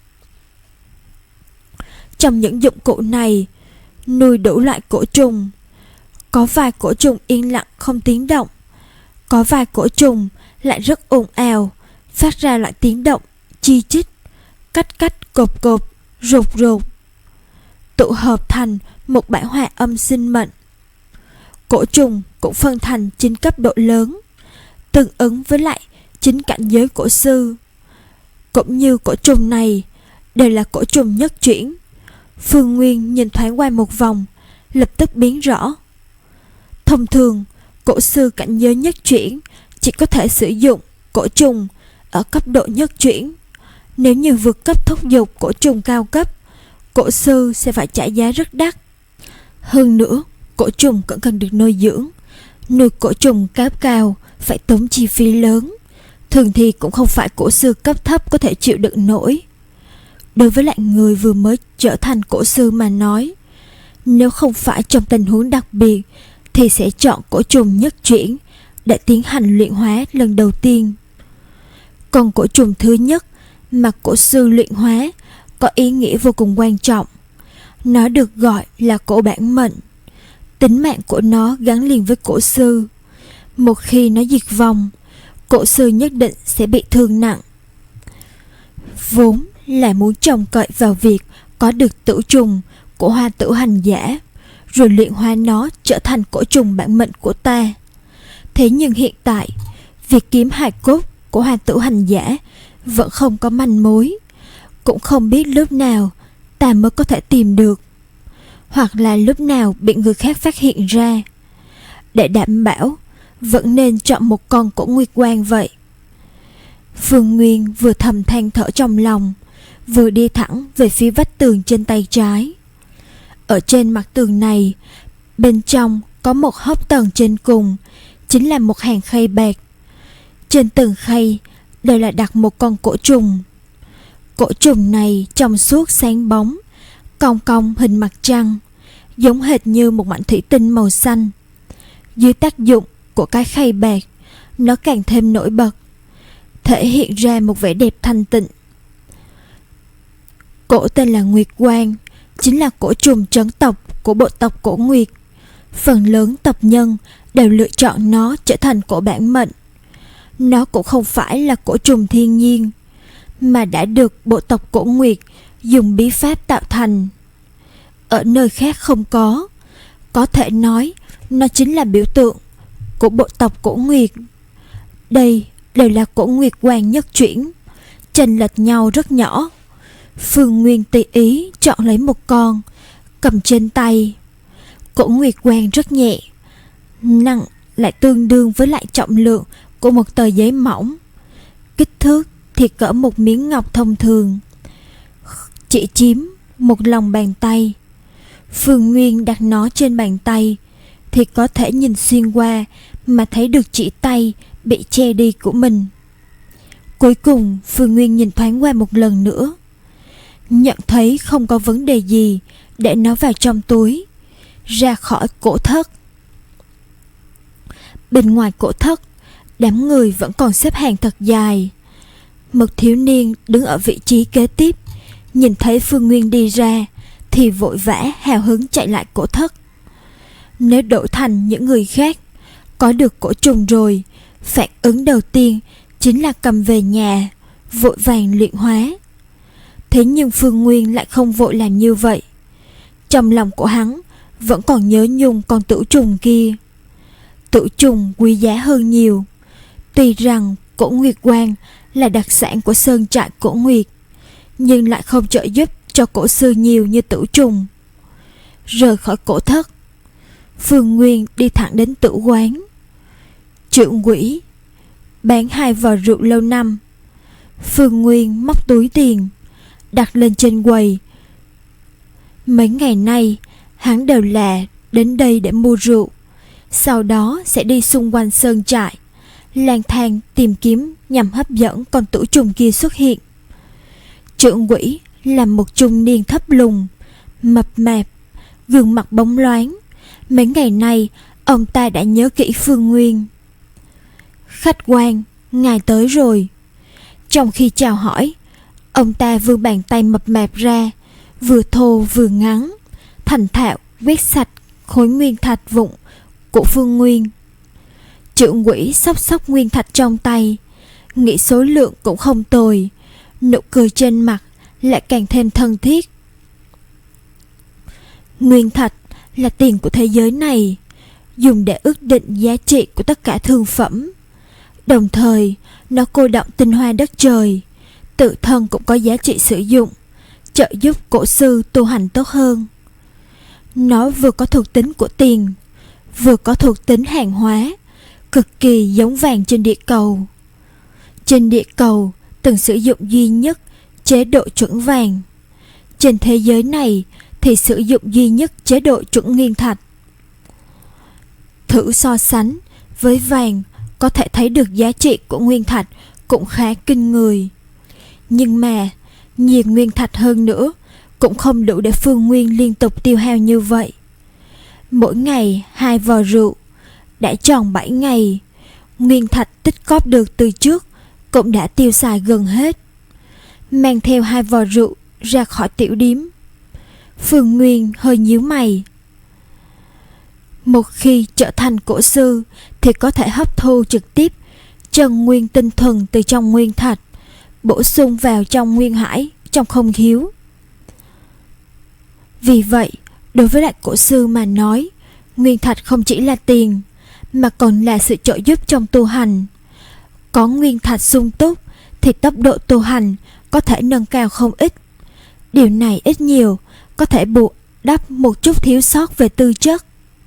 Trong những dụng cụ này nuôi đủ loại cổ trùng. Có vài cổ trùng yên lặng không tiếng động, có vài cổ trùng lại rất ồn ào, phát ra loại tiếng động chi chít, cách cách, cộp cộp, rụt rụt, tụ hợp thành một bãi hòa âm sinh mệnh. Cổ trùng cũng phân thành chín cấp độ lớn, tương ứng với lại chín cảnh giới cổ sư. Cũng như cổ trùng này đều là cổ trùng nhất chuyển. Phương Nguyên nhìn thoáng qua một vòng, lập tức biến rõ. Thông thường, cổ sư cảnh giới nhất chuyển chỉ có thể sử dụng cổ trùng ở cấp độ nhất chuyển. Nếu như vượt cấp thúc giục cổ trùng cao cấp, cổ sư sẽ phải trả giá rất đắt. Hơn nữa, cổ trùng cũng cần được nuôi dưỡng. Nuôi cổ trùng cao cao phải tốn chi phí lớn, thường thì cũng không phải cổ sư cấp thấp có thể chịu đựng nổi. Đối với lại người vừa mới trở thành cổ sư mà nói, nếu không phải trong tình huống đặc biệt thì sẽ chọn cổ trùng nhất chuyển để tiến hành luyện hóa lần đầu tiên. Còn cổ trùng thứ nhất mà cổ sư luyện hóa có ý nghĩa vô cùng quan trọng. Nó được gọi là cổ bản mệnh. Tính mạng của nó gắn liền với cổ sư. Một khi nó diệt vong, cổ sư nhất định sẽ bị thương nặng. Vốn là muốn trông cậy vào việc có được tử trùng của Hoa Tử hành giả, rồi luyện hóa nó trở thành cổ trùng bản mệnh của ta. Thế nhưng hiện tại, việc kiếm hài cốt của Hoa Tử hành giả vẫn không có manh mối. Cũng không biết lúc nào ta mới có thể tìm được, hoặc là lúc nào bị người khác phát hiện ra. Để đảm bảo, vẫn nên chọn một con cổ nguyệt quang vậy. Phương Nguyên vừa thầm than thở trong lòng, vừa đi thẳng về phía vách tường trên tay trái. Ở trên mặt tường này, bên trong có một hốc tầng trên cùng, chính là một hàng khay bạc. Trên từng khay đều là đặt một con cổ trùng. Cổ trùng này trong suốt sáng bóng, cong cong hình mặt trăng, giống hệt như một mảnh thủy tinh màu xanh. dưới tác dụng của cái khay bạc, nó càng thêm nổi bật, thể hiện ra một vẻ đẹp thanh tịnh. Cổ tên là Nguyệt Quang, chính là cổ trùng trấn tộc của bộ tộc Cổ Nguyệt. Phần lớn tộc nhân đều lựa chọn nó trở thành cổ bản mệnh. Nó cũng không phải là cổ trùng thiên nhiên, mà đã được bộ tộc Cổ Nguyệt dùng bí pháp tạo thành. Ở nơi khác không có, có thể nói nó chính là biểu tượng của bộ tộc Cổ Nguyệt. Đây đều là cổ Nguyệt Quang nhất chuyển, chênh lệch nhau rất nhỏ. Phương Nguyên tùy ý chọn lấy một con, cầm trên tay. Cổ Nguyệt Quang rất nhẹ, nặng lại tương đương với lại trọng lượng của một tờ giấy mỏng. Kích thước thì cỡ một miếng ngọc thông thường, chỉ chiếm một lòng bàn tay. Phương Nguyên đặt nó trên bàn tay thì có thể nhìn xuyên qua mà thấy được chỉ tay bị che đi của mình. Cuối cùng Phương Nguyên nhìn thoáng qua một lần nữa, nhận thấy không có vấn đề gì, để nó vào trong túi, ra khỏi cổ thất. Bên ngoài cổ thất, đám người vẫn còn xếp hàng thật dài. Một thiếu niên đứng ở vị trí kế tiếp, nhìn thấy Phương Nguyên đi ra thì vội vã hào hứng chạy lại cổ thất. Nếu đổi thành những người khác, có được cổ trùng rồi, phản ứng đầu tiên chính là cầm về nhà, vội vàng luyện hóa. Thế nhưng Phương Nguyên lại không vội làm như vậy. Trong lòng của hắn vẫn còn nhớ nhung con tử trùng kia. Tử trùng quý giá hơn nhiều. Tuy rằng cổ Nguyệt Quang là đặc sản của sơn trại Cổ Nguyệt, nhưng lại không trợ giúp cho cổ sư nhiều như tử trùng. Rời khỏi cổ thất, Phương Nguyên đi thẳng đến tử quán. Trưởng quỹ bán hai vò rượu lâu năm. Phương Nguyên móc túi tiền đặt lên trên quầy. Mấy ngày nay hắn đều là đến đây để mua rượu, sau đó sẽ đi xung quanh sơn trại, lang thang tìm kiếm nhằm hấp dẫn con tử trùng kia xuất hiện. Trưởng quỹ là một trung niên thấp lùn, mập mạp, gương mặt bóng loáng. Mấy ngày nay ông ta đã nhớ kỹ Phương Nguyên. Khách quan, ngài tới rồi. Trong khi chào hỏi, ông ta vươn bàn tay mập mạp ra, vừa thô vừa ngắn, thành thạo quét sạch khối nguyên thạch vụn của Phương Nguyên. Trưởng quỹ xốc xốc nguyên thạch trong tay, nghĩ số lượng cũng không tồi, nụ cười trên mặt lại càng thêm thân thiết. Nguyên thạch là tiền của thế giới này, dùng để ước định giá trị của tất cả thương phẩm. Đồng thời, nó cô đọng tinh hoa đất trời, tự thân cũng có giá trị sử dụng, trợ giúp cổ sư tu hành tốt hơn. Nó vừa có thuộc tính của tiền, vừa có thuộc tính hàng hóa, cực kỳ giống vàng trên địa cầu. Trên địa cầu từng sử dụng duy nhất chế độ chuẩn vàng. Trên thế giới này thì sử dụng duy nhất chế độ chuẩn nguyên thạch. Thử so sánh với vàng, có thể thấy được giá trị của nguyên thạch cũng khá kinh người. Nhưng mà nhiều nguyên thạch hơn nữa cũng không đủ để Phương Nguyên liên tục tiêu hao như vậy. Mỗi ngày hai vò rượu, đã tròn bảy ngày, nguyên thạch tích cóp được từ trước cũng đã tiêu xài gần hết. Mang theo hai vò rượu ra khỏi tiểu điếm, Phương Nguyên hơi nhíu mày. Một khi trở thành cổ sư thì có thể hấp thu trực tiếp chân nguyên tinh thuần từ trong nguyên thạch, bổ sung vào trong nguyên hải trong không khiếu. Vì vậy, đối với đại cổ sư mà nói, nguyên thạch không chỉ là tiền, mà còn là sự trợ giúp trong tu hành. Có nguyên thạch sung túc thì tốc độ tu hành có thể nâng cao không ít. Điều này ít nhiều có thể bù đắp một chút thiếu sót về tư chất.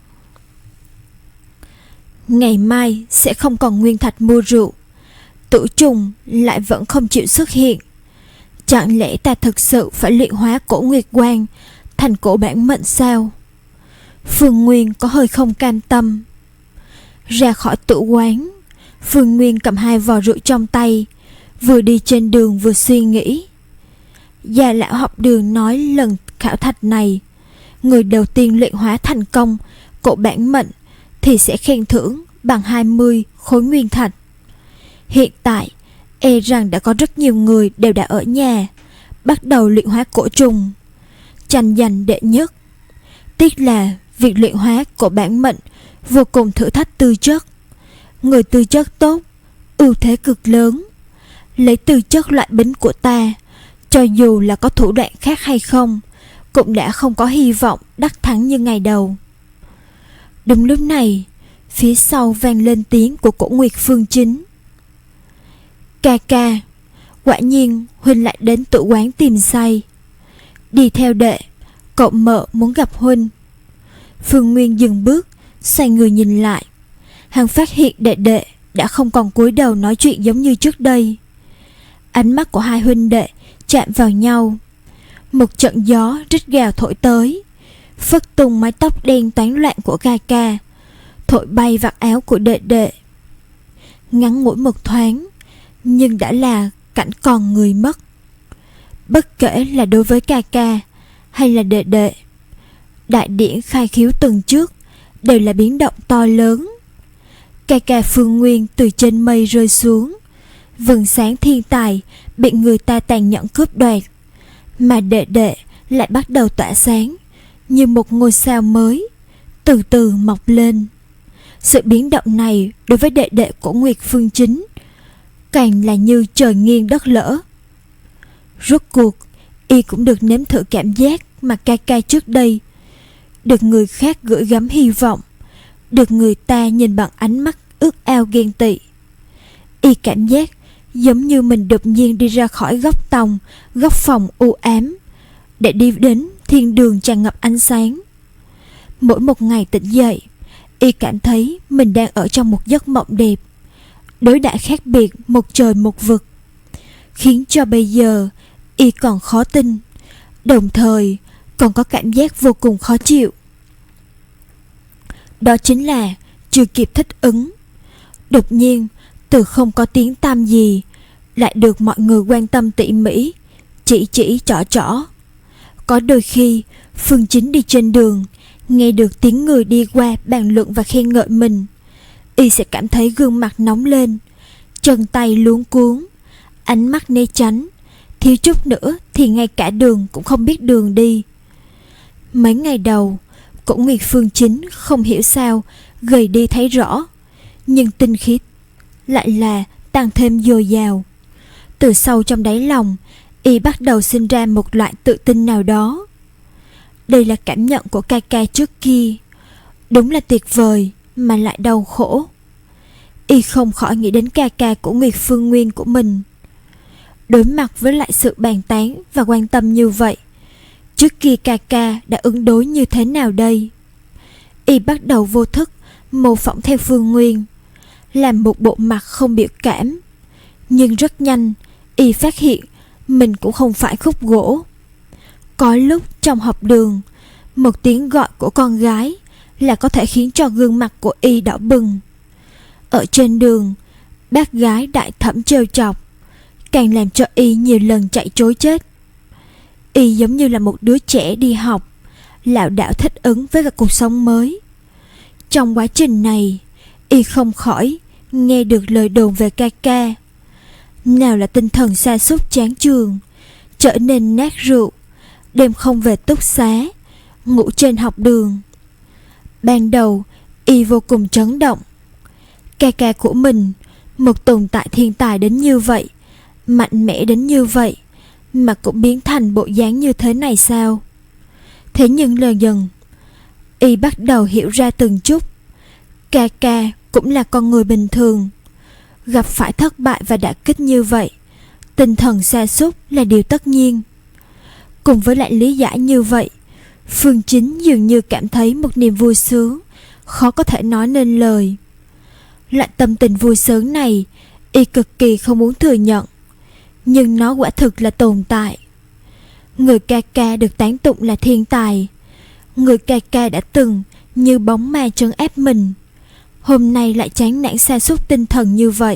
Ngày mai sẽ không còn nguyên thạch mua rượu, tử trùng lại vẫn không chịu xuất hiện. Chẳng lẽ ta thực sự phải luyện hóa cổ Nguyệt Quang thành cổ bản mệnh sao? Phương Nguyên có hơi không cam tâm. Ra khỏi tử quán, Phương Nguyên cầm hai vò rượu trong tay, vừa đi trên đường vừa suy nghĩ. Già lão học đường nói lần khảo thạch này, người đầu tiên luyện hóa thành công cổ bản mệnh thì sẽ khen thưởng bằng hai mươi khối nguyên thạch. Hiện tại, e rằng đã có rất nhiều người đều đã ở nhà, bắt đầu luyện hóa cổ trùng, tranh giành đệ nhất. Tiếc là việc luyện hóa của bản mệnh vô cùng thử thách tư chất. Người tư chất tốt, ưu thế cực lớn. Lấy tư chất loại bính của ta, cho dù là có thủ đoạn khác hay không, cũng đã không có hy vọng đắc thắng như ngày đầu. Đúng lúc này, phía sau vang lên tiếng của Cổ Nguyệt Phương Chính. Ca ca, quả nhiên huynh lại đến tự quán tìm say. Đi theo đệ, cậu mợ muốn gặp huynh. Phương Nguyên dừng bước, xoay người nhìn lại. Hắn phát hiện đệ đệ đã không còn cúi đầu nói chuyện giống như trước đây. Ánh mắt của hai huynh đệ chạm vào nhau. Một trận gió rít gào thổi tới, phất tung mái tóc đen toán loạn của ca ca, thổi bay vạt áo của đệ đệ. Ngắn ngủi một thoáng, nhưng đã là cảnh còn người mất. Bất kể là đối với ca ca hay là đệ đệ, đại điển khai khiếu tuần trước đều là biến động to lớn. Ca ca Phương Nguyên từ trên mây rơi xuống, vầng sáng thiên tài bị người ta tàn nhẫn cướp đoạt, mà đệ đệ lại bắt đầu tỏa sáng như một ngôi sao mới từ từ mọc lên. Sự biến động này đối với đệ đệ của Nguyệt Phương Chính càng là như trời nghiêng đất lỡ. Rốt cuộc y cũng được nếm thử cảm giác mà ca ca trước đây, được người khác gửi gắm hy vọng, được người ta nhìn bằng ánh mắt ước ao ghen tị. Y cảm giác giống như mình đột nhiên đi ra khỏi góc tòng, góc phòng u ám, để đi đến thiên đường tràn ngập ánh sáng. Mỗi một ngày tỉnh dậy, y cảm thấy mình đang ở trong một giấc mộng đẹp, đối đãi khác biệt một trời một vực, khiến cho bây giờ y còn khó tin, đồng thời còn có cảm giác vô cùng khó chịu. Đó chính là chưa kịp thích ứng, đột nhiên từ không có tiếng tăm gì lại được mọi người quan tâm tỉ mỉ, chỉ chỉ trỏ trỏ. Có đôi khi Phương Chính đi trên đường, nghe được tiếng người đi qua bàn luận và khen ngợi mình, y sẽ cảm thấy gương mặt nóng lên, chân tay luống cuống, ánh mắt né tránh, thiếu chút nữa thì ngay cả đường cũng không biết đường đi. Mấy ngày đầu, Cổ Nguyệt Phương Chính không hiểu sao gầy đi thấy rõ, nhưng tinh khí lại là tăng thêm dồi dào. Từ sâu trong đáy lòng, y bắt đầu sinh ra một loại tự tin nào đó. Đây là cảm nhận của ca ca trước kia, đúng là tuyệt vời mà lại đau khổ. Y không khỏi nghĩ đến ca ca của Nguyệt Phương Nguyên của mình. Đối mặt với lại sự bàn tán và quan tâm như vậy, trước kia ca ca đã ứng đối như thế nào đây? Y bắt đầu vô thức mô phỏng theo Phương Nguyên, làm một bộ mặt không biểu cảm. Nhưng rất nhanh, y phát hiện mình cũng không phải khúc gỗ. Có lúc trong học đường, một tiếng gọi của con gái là có thể khiến cho gương mặt của y đỏ bừng. Ở trên đường, bác gái đại thẩm trêu chọc, càng làm cho y nhiều lần chạy trối chết. Y giống như là một đứa trẻ đi học, lảo đảo thích ứng với cuộc sống mới. Trong quá trình này, y không khỏi nghe được lời đồn về ca ca. Nào là tinh thần sa sút chán trường, trở nên nát rượu, đêm không về túc xá, ngủ trên học đường. Ban đầu, y vô cùng chấn động. Ca ca của mình, một tồn tại thiên tài đến như vậy, mạnh mẽ đến như vậy, mà cũng biến thành bộ dáng như thế này sao? Thế nhưng dần dần, y bắt đầu hiểu ra từng chút. Ca ca cũng là con người bình thường, gặp phải thất bại và đả kích như vậy, tinh thần sa sút là điều tất nhiên. Cùng với lại lý giải như vậy, Phương Chính dường như cảm thấy một niềm vui sướng khó có thể nói nên lời. Loại tâm tình vui sướng này y cực kỳ không muốn thừa nhận, nhưng nó quả thực là tồn tại. Người ca ca được tán tụng là thiên tài, người ca ca đã từng như bóng ma trấn áp mình, hôm nay lại chán nản sa sút tinh thần như vậy.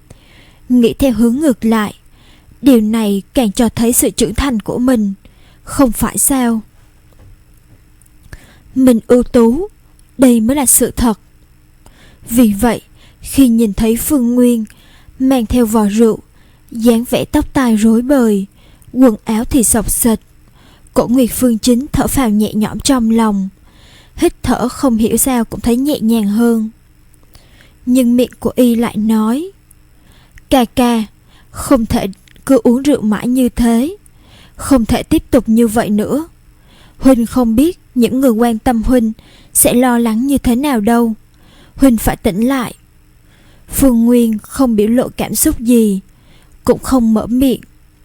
Nghĩ theo hướng ngược lại, điều này càng cho thấy sự trưởng thành của mình, không phải sao? Mình ưu tú, đây mới là sự thật. Vì vậy, khi nhìn thấy Phương Nguyên mang theo vò rượu, dáng vẻ tóc tai rối bời, quần áo thì xộc xệch, Cổ Nguyệt Phương Chính thở phào nhẹ nhõm trong lòng, hít thở không hiểu sao cũng thấy nhẹ nhàng hơn. Nhưng miệng của y lại nói: Ca ca, không thể cứ uống rượu mãi như thế, không thể tiếp tục như vậy nữa. Huynh không biết những người quan tâm Huynh sẽ lo lắng như thế nào đâu. Huynh phải tỉnh lại. Phương Nguyên không biểu lộ cảm xúc gì, cũng không mở miệng.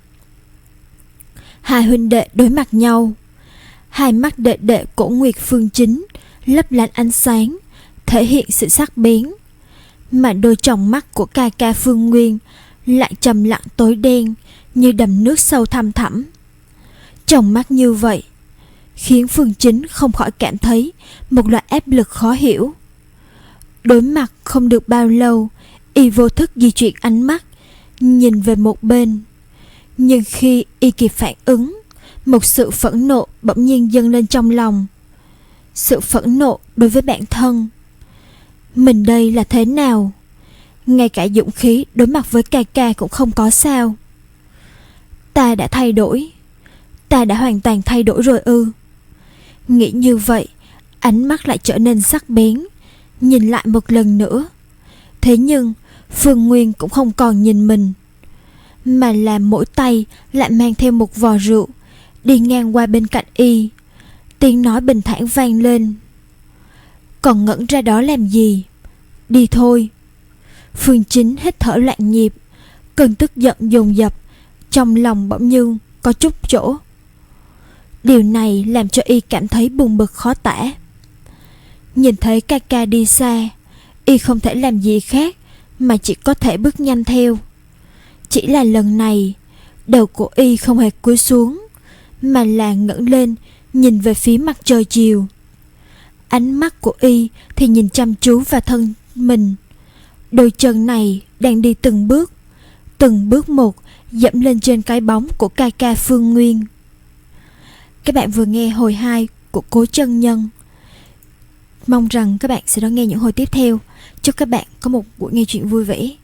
Hai huynh đệ đối mặt nhau, hai mắt đệ đệ Cổ Nguyệt Phương Chính lấp lánh ánh sáng, thể hiện sự sắc bén, mà đôi tròng mắt của ca ca Phương Nguyên lại trầm lặng tối đen như đầm nước sâu thăm thẳm. Tròng mắt như vậy khiến Phương Chính không khỏi cảm thấy một loại áp lực khó hiểu. Đối mặt không được bao lâu, y vô thức di chuyển ánh mắt nhìn về một bên. Nhưng khi y kịp phản ứng, một sự phẫn nộ bỗng nhiên dâng lên trong lòng. Sự phẫn nộ đối với bản thân. Mình đây là thế nào? Ngay cả dũng khí đối mặt với ca ca cũng không có sao? Ta đã thay đổi. Ta đã hoàn toàn thay đổi rồi ư? Nghĩ như vậy, ánh mắt lại trở nên sắc bén, nhìn lại một lần nữa. Thế nhưng Phương Nguyên cũng không còn nhìn mình, mà là mỗi tay lại mang theo một vò rượu, đi ngang qua bên cạnh y. Tiếng nói bình thản vang lên: Còn ngẩn ra đó làm gì? Đi thôi. Phương Chính hít thở loạn nhịp, cơn tức giận dồn dập trong lòng bỗng như có chút chỗ. Điều này làm cho y cảm thấy buồn bực khó tả. Nhìn thấy ca ca đi xa, y không thể làm gì khác mà chỉ có thể bước nhanh theo. Chỉ là lần này, đầu của y không hề cúi xuống, mà là ngẩng lên nhìn về phía mặt trời chiều. Ánh mắt của y thì nhìn chăm chú vào thân mình. Đôi chân này đang đi từng bước, từng bước một dẫm lên trên cái bóng của ca ca Phương Nguyên. Các bạn vừa nghe hồi hai của Cố Chân Nhân. Mong rằng các bạn sẽ đón nghe những hồi tiếp theo. Chúc các bạn có một buổi nghe chuyện vui vẻ.